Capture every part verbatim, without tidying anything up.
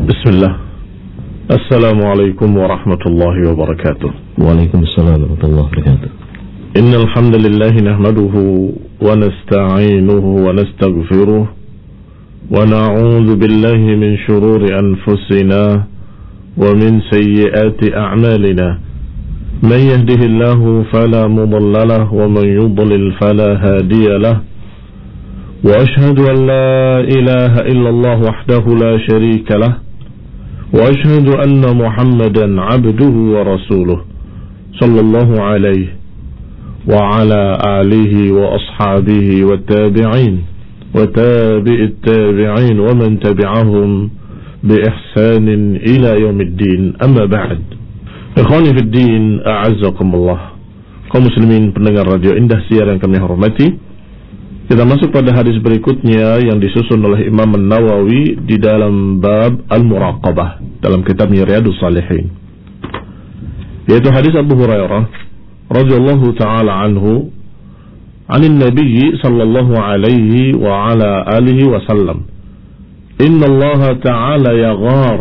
Bismillah. Assalamualaikum warahmatullahi wabarakatuh. Waalaikumsalam warahmatullahi wabarakatuh. Innal hamdalillah nahmaduhu wa nasta'inuhu wa nastaghfiruh wa na'udzu billahi min shururi anfusina wa min sayyiati a'malina. Man yahdihillahu fala mudilla lahu wa man yudlil fala hadiya lahu. Wa ashhadu an la ilaha illallah wahdahu la sharika lahu. وأشهد أن محمدا عبده ورسوله صلى الله عليه وعلى آله وأصحابه والتابعين وتابع التابعين ومن تبعهم بإحسان إلى يوم الدين أما بعد. Ikhwani fi din, a'azzakumullah. Kaum muslimin pendengar radio Indah Siar yang kami hormati, kita masuk pada hadis berikutnya yang disusun oleh Imam An-Nawawi di dalam bab Al-Muraqabah dalam kitabnya Riyadhus Shalihin, yaitu hadis Abu Hurairah radhiyallahu taala anhu anin Nabi sallallahu alaihi wa ala alihi wasallam, inna Allah ta'ala yaghar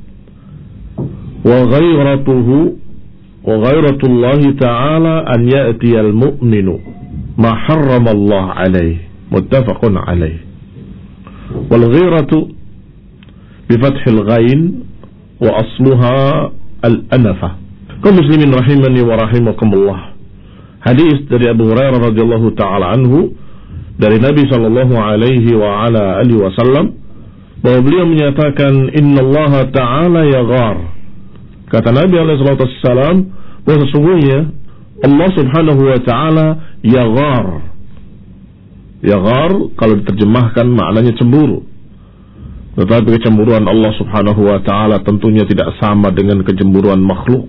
wa ghayratuhu wa ghayratullahi ta'ala an ya'tiyal mu'minu ma harrama Allah alaih, muttafaqun alaih. Wal ghiratu bi fathil ghain wa asluha al anafa. Kaum muslimin rahimani wa rahimakumullah. Hadis dari Abu Hurairah radhiyallahu taala anhu dari Nabi sallallahu alaihi wa ala alihi wasallam, bahwa beliau menyatakan innallaha ta'ala yaghar. Kata Nabi alaihi salatu wassalam bahwa sesungguhnya Allah subhanahu wa ta'ala yaghar. Yaghar kalau diterjemahkan maknanya cemburu. Tetapi kecemburuan Allah subhanahu wa ta'ala tentunya tidak sama dengan kecemburuan makhluk.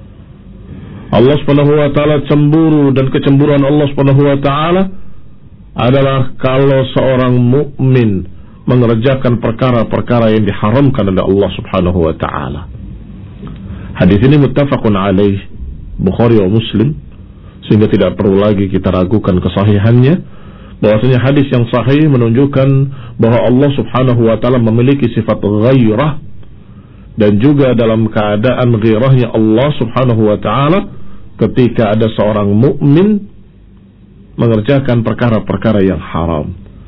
Allah subhanahu wa ta'ala cemburu, dan kecemburuan Allah subhanahu wa ta'ala adalah kalau seorang mukmin mengerjakan perkara-perkara yang diharamkan oleh Allah subhanahu wa ta'ala. Hadis ini muttafaqun alaih, Bukhari wa Muslim, sehingga tidak perlu lagi kita ragukan kesahihannya. Bahwasanya hadis yang sahih menunjukkan bahwa Allah subhanahu wa ta'ala memiliki sifat ghairah, dan juga dalam keadaan ghairahnya Allah subhanahu wa ta'ala ketika ada seorang mukmin mengerjakan perkara-perkara yang haram.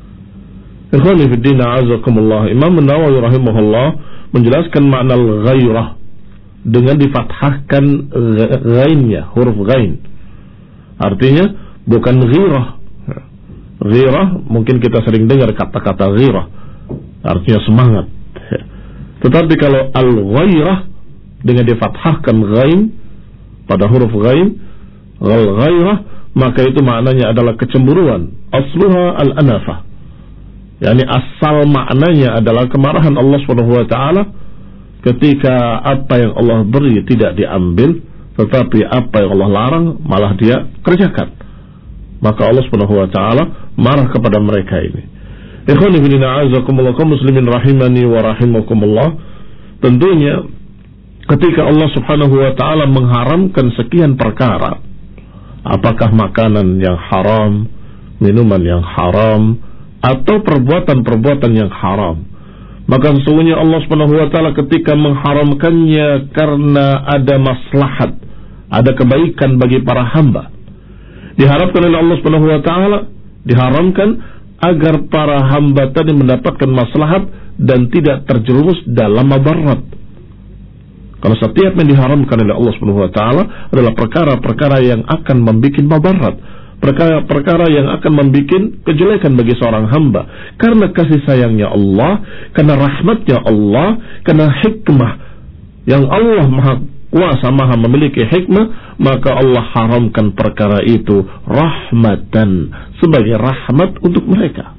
Ikhwani fi din, a'azakumullah. Imam An-Nawawi rahimahullah menjelaskan makna al-ghairah dengan difathahkan ghainnya, huruf ghain. Artinya bukan ghirah. Ghirah mungkin kita sering dengar kata-kata ghirah, artinya semangat. Tetapi kalau al-ghairah dengan difathahkan ghain pada huruf ghain, al-ghairah, maka itu maknanya adalah kecemburuan. Asluha al-anafa, yakni asal maknanya adalah kemarahan Allah subhanahu wa ta'ala ketika apa yang Allah beri tidak diambil, tetapi apa yang Allah larang malah dia kerjakan. Maka Allah subhanahu wa ta'ala marah kepada mereka ini. Ikhwani fillah, a'azakumullah, kaum muslimin rahimani wa rahimakumullah. Tentunya ketika Allah subhanahu wa ta'ala mengharamkan sekian perkara, apakah makanan yang haram, minuman yang haram, atau perbuatan-perbuatan yang haram, maka sesungguhnya Allah subhanahu wa ta'ala ketika mengharamkannya karena ada maslahat, ada kebaikan bagi para hamba. Diharapkan oleh Allah subhanahu wa ta'ala, diharamkan agar para hamba tadi mendapatkan maslahat dan tidak terjerumus dalam mabarat. Kalau setiap yang diharamkan oleh Allah subhanahu wa ta'ala adalah perkara-perkara yang akan membuat mabarat, perkara-perkara yang akan membuat kejelekan bagi seorang hamba, karena kasih sayangnya Allah, karena rahmatnya Allah, karena hikmah yang Allah maha kuasa, maha memiliki hikmah, maka Allah haramkan perkara itu rahmatan, sebagai rahmat untuk mereka,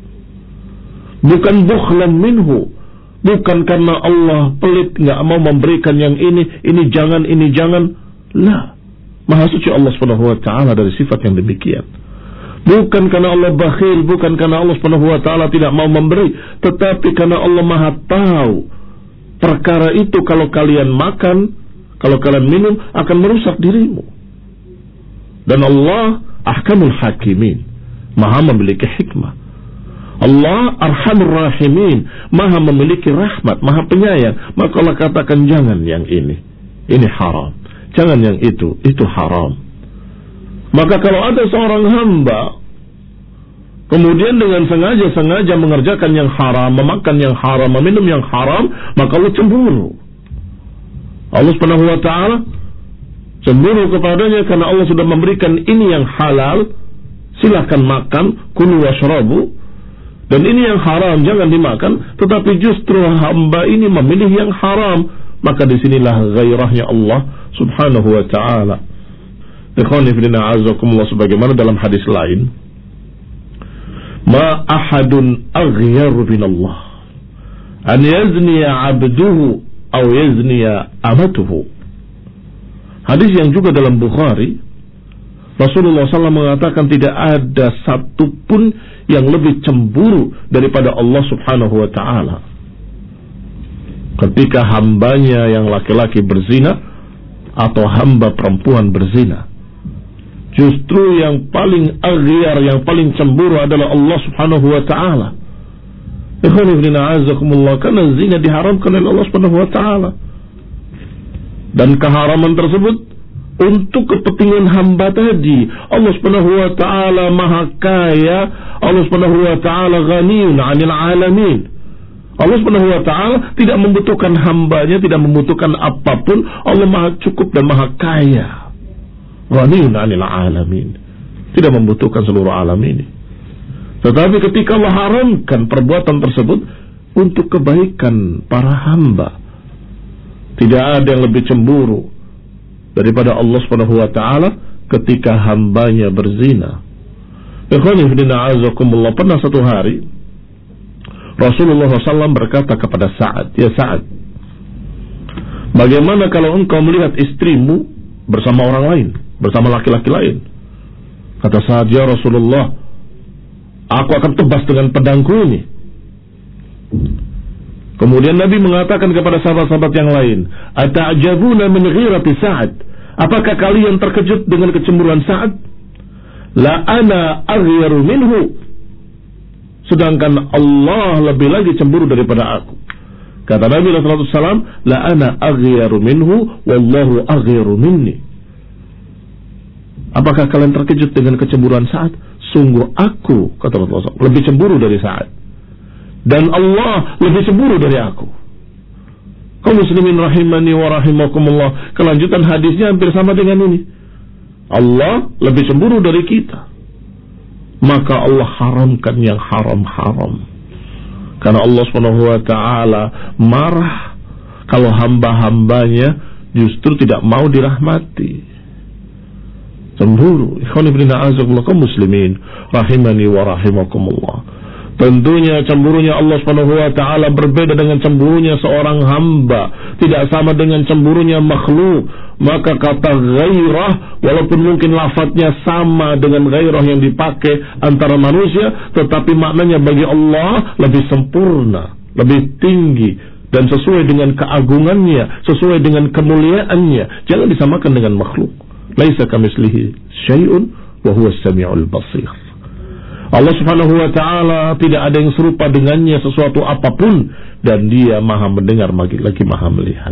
bukan bukhlan minhu, bukan karena Allah pelit nggak mau memberikan yang ini, ini jangan, ini jangan. Lah, maha suci Allah subhanahu wa ta'ala dari sifat yang demikian. Bukan karena Allah bakhil, bukan karena Allah subhanahu wa ta'ala tidak mau memberi, tetapi karena Allah maha tahu perkara itu kalau kalian makan, kalau kalian minum akan merusak dirimu. Dan Allah ahkamul hakimin, maha memiliki hikmah. Allah Arhamur Rahimin, Maha memiliki rahmat, Maha penyayang. Maka Allah katakan jangan yang ini, ini haram. Jangan yang itu, itu haram. Maka kalau ada seorang hamba kemudian dengan sengaja-sengaja mengerjakan yang haram, memakan yang haram, meminum yang haram, maka Allah cemburu. Allah Subhanahu wa taala cemburu kepadanya karena Allah sudah memberikan ini yang halal, silakan makan, kulu washrabu, dan ini yang haram jangan dimakan, tetapi justru hamba ini memilih yang haram, maka disinilah gairahnya Allah Subhanahu wa taala. Ikhwani fillah azakumullah, sebagaimana dalam hadis lain, ma ahadun aghyaru minallah an yazniya abduhu aw yazniya amatuhu. Hadis yang juga dalam Bukhari, Rasulullah shallallahu alaihi wasallam mengatakan tidak ada satupun yang lebih cemburu daripada Allah Subhanahu wa ta'ala ketika hambanya yang laki-laki berzina atau hamba perempuan berzina. Justru yang paling aghyar, yang paling cemburu adalah Allah Subhanahu wa ta'ala. Ikhwan ibn a'azakumullah, karena zina diharamkan oleh Allah Subhanahu wa ta'ala, dan keharaman tersebut untuk kepentingan hamba tadi. Allah Subhanahu wa ta'ala maha kaya, Allah Subhanahu wa ta'ala ghaniyun 'anil 'alamin. Allah Subhanahu wa ta'ala tidak membutuhkan hambanya, tidak membutuhkan apapun. Allah maha cukup dan maha kaya, ghaniyun 'anil 'alamin, tidak membutuhkan seluruh alam ini. Tetapi ketika Allah haramkan perbuatan tersebut untuk kebaikan para hamba, tidak ada yang lebih cemburu daripada Allah Subhanahu wa ta'ala ketika hambanya berzina. Ikhwani fillah azakumullah, pernah satu hari Rasulullah shallallahu alaihi wasallam berkata kepada Sa'ad, ya Sa'ad, bagaimana kalau engkau melihat istrimu bersama orang lain, bersama laki-laki lain? Kata Sa'ad, ya Rasulullah, aku akan tebas dengan pedangku ini. Kemudian Nabi mengatakan kepada sahabat-sahabat yang lain, ata'jabuna min ghirati Sa'ad, apakah kalian terkejut dengan kecemburuan Sa'ad? La ana aghyaru minhu, sedangkan Allah lebih lagi cemburu daripada aku. Kata Nabi sallallahu alaihi wasallam, la ana aghyaru minhu wallahu aghyaru minni. Apakah kalian terkejut dengan kecemburuan Sa'ad? Sungguh aku, kata Rasulullah, lebih cemburu dari Sa'ad, dan Allah lebih cemburu dari aku. Kaum muslimin rahimani wa rahimakumullah, kelanjutan hadisnya hampir sama dengan ini. Allah lebih cemburu dari kita, maka Allah haramkan yang haram-haram. Karena Allah subhanahu wa ta'ala marah kalau hamba-hambanya justru tidak mau dirahmati. Cemburu. Ikhwan ibn a'azakullah, kaum muslimin rahimani wa rahimakumullah. Tentunya cemburunya Allah subhanahu wa ta'ala berbeda dengan cemburunya seorang hamba, tidak sama dengan cemburunya makhluk. Maka kata ghairah, walaupun mungkin lafadznya sama dengan ghairah yang dipakai antara manusia, tetapi maknanya bagi Allah lebih sempurna, lebih tinggi, dan sesuai dengan keagungannya, sesuai dengan kemuliaannya. Jangan disamakan dengan makhluk. Laisa kamitslihi syai'un wa huwa as-sami'ul basir. Allah subhanahu wa ta'ala tidak ada yang serupa dengannya sesuatu apapun, dan dia maha mendengar lagi, lagi maha melihat.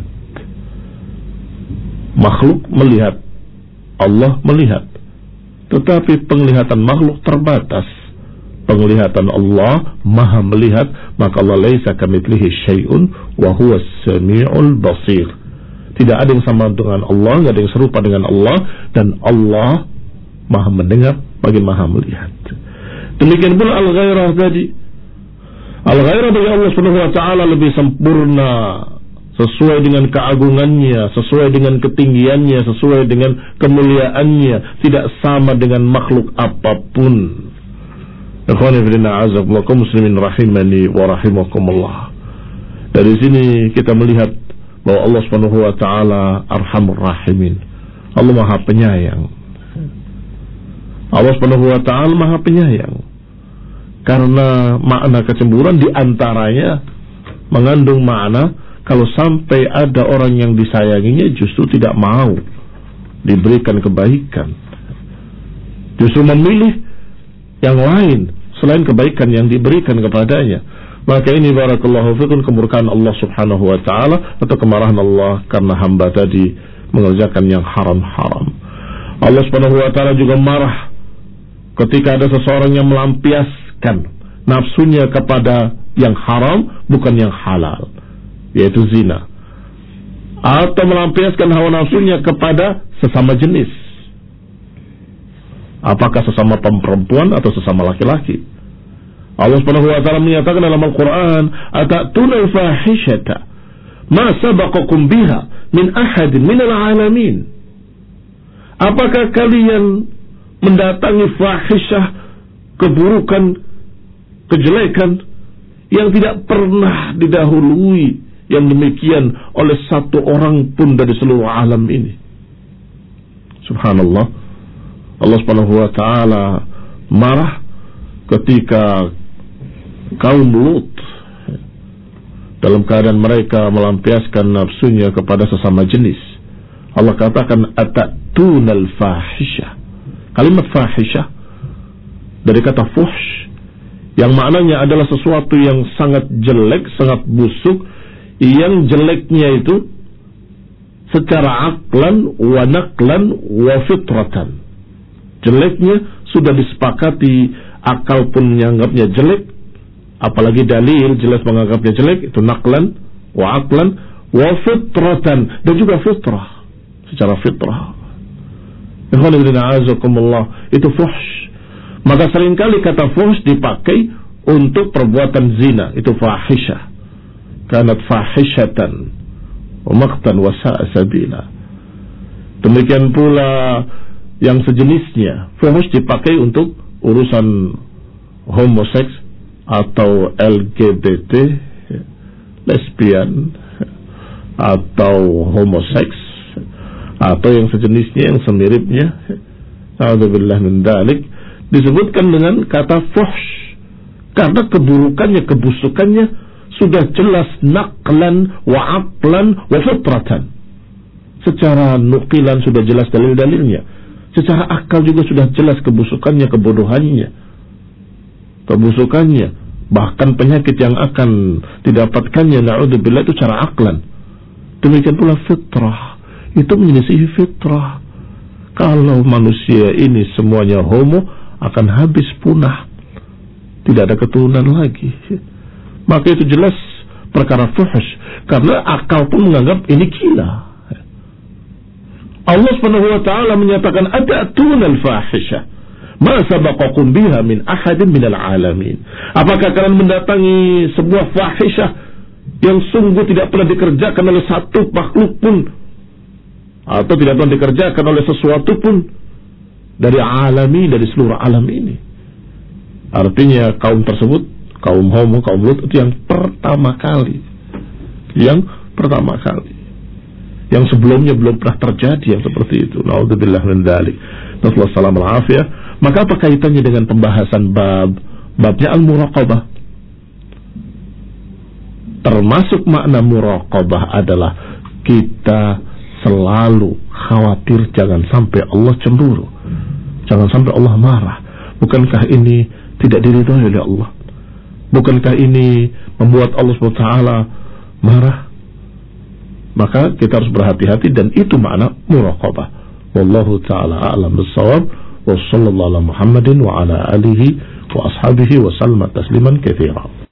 Makhluk melihat, Allah melihat, tetapi penglihatan makhluk terbatas. Penglihatan Allah maha melihat, maka Allah laisa kamitslihi syai'un wa huwa as-sami'ul basir. Tidak ada yang sama dengan Allah, tidak ada yang serupa dengan Allah, dan Allah maha mendengar bagi maha melihat. Demikian pula al-ghairah tadi. Al-ghairah bagi Allah subhanahu wa ta'ala lebih sempurna, sesuai dengan keagungannya, sesuai dengan ketinggiannya, sesuai dengan kemuliaannya, tidak sama dengan makhluk apapun. Ikhwani fillah a'azakumullah, kaum muslimin rahimani wa rahimakumullah. Dari sini kita melihat bahwa Allah subhanahu wa ta'ala arhamur rahimin. Allah maha penyayang. Allah subhanahu wa ta'ala maha penyayang. Karena makna kecemburuan diantaranya mengandung makna kalau sampai ada orang yang disayanginya justru tidak mau diberikan kebaikan, justru memilih yang lain selain kebaikan yang diberikan kepadanya. Maka ini barakallahu fikum kemurkaan Allah subhanahu wa ta'ala atau kemarahan Allah karena hamba tadi mengerjakan yang haram-haram. Allah subhanahu wa ta'ala juga marah ketika ada seseorang yang melampiaskan nafsunya kepada yang haram bukan yang halal, yaitu zina, atau melampiaskan hawa nafsunya kepada sesama jenis, apakah sesama perempuan atau sesama laki-laki. Allah Subhanahu wa taala menyatakan dalam Al-Qur'an, "Atatuna al-fahishata ma sabaqakum biha min ahadin minal alamin." Apakah kalian mendatangi fahisyah, keburukan, kejelekan yang tidak pernah didahului yang demikian oleh satu orang pun dari seluruh alam ini? Subhanallah. Allah Subhanahu wa taala marah ketika kaum Lut dalam keadaan mereka melampiaskan nafsunya kepada sesama jenis. Allah katakan atatuna al-fahisyah. Kalimat fahisyah dari kata fuhsh yang maknanya adalah sesuatu yang sangat jelek, sangat busuk, yang jeleknya itu secara aklan wa naqlan wa fitratan. Jeleknya sudah disepakati, akal pun menganggapnya jelek, apalagi dalil jelas menganggapnya jelek, itu naqlan wa aqlan wa fitratan, dan juga fitrah, secara fitrah. Itu fuhsh. Maka seringkali kata fuhsh dipakai untuk perbuatan zina, itu fahisyah. Kanat fahishatan wa maqtan wa sa'a sabila. Demikian pula yang sejenisnya. Fuhsh dipakai untuk urusan homoseks atau L G B T, lesbian atau homoseks atau yang sejenisnya, yang semiripnya. A'udzubillah min dzalik, disebutkan dengan kata fuhsh karena keburukannya, kebusukannya sudah jelas naqlan wa aqlan wa fitratan. Secara nukilan sudah jelas dalil-dalilnya, secara akal juga sudah jelas kebusukannya, kebodohannya, kebusukannya, bahkan penyakit yang akan didapatkannya, na'udzubillah, itu cara aklan. Demikian pula fitrah, itu menyelisihi fitrah. Kalau manusia ini semuanya homo, akan habis punah, tidak ada keturunan lagi. Maka itu jelas perkara fuhsh, karena akal pun menganggap ini gila. Allah Subhanahu wa taala menyatakan atatuna al-fahisyah ma sabaqakum biha min ahadin minal alamin. Apakah kalian mendatangi sebuah fahisyah yang sungguh tidak pernah dikerjakan oleh satu makhluk pun, atau tidak pernah dikerjakan oleh sesuatu pun dari alami, dari seluruh alam ini? Artinya kaum tersebut, kaum homo, kaum Lut, itu yang pertama kali, yang pertama kali, yang sebelumnya belum pernah terjadi yang seperti itu. Na'udzubillah min dzalik. Nasallahu salam al-afiyah. Maka apa kaitannya dengan pembahasan bab babnya al-muraqabah? Termasuk makna muraqabah adalah kita selalu khawatir jangan sampai Allah cemburu, jangan sampai Allah marah. Bukankah ini tidak diridhoi oleh Allah? Bukankah ini membuat Allah subhanahu wa taala marah? Maka kita harus berhati-hati, dan itu makna muraqabah. Wallahu taala a'lam bis-shawab. Wa sallallahu ala Muhammadin wa ala alihi wa ashabihi wa sallama tasliman katsiran.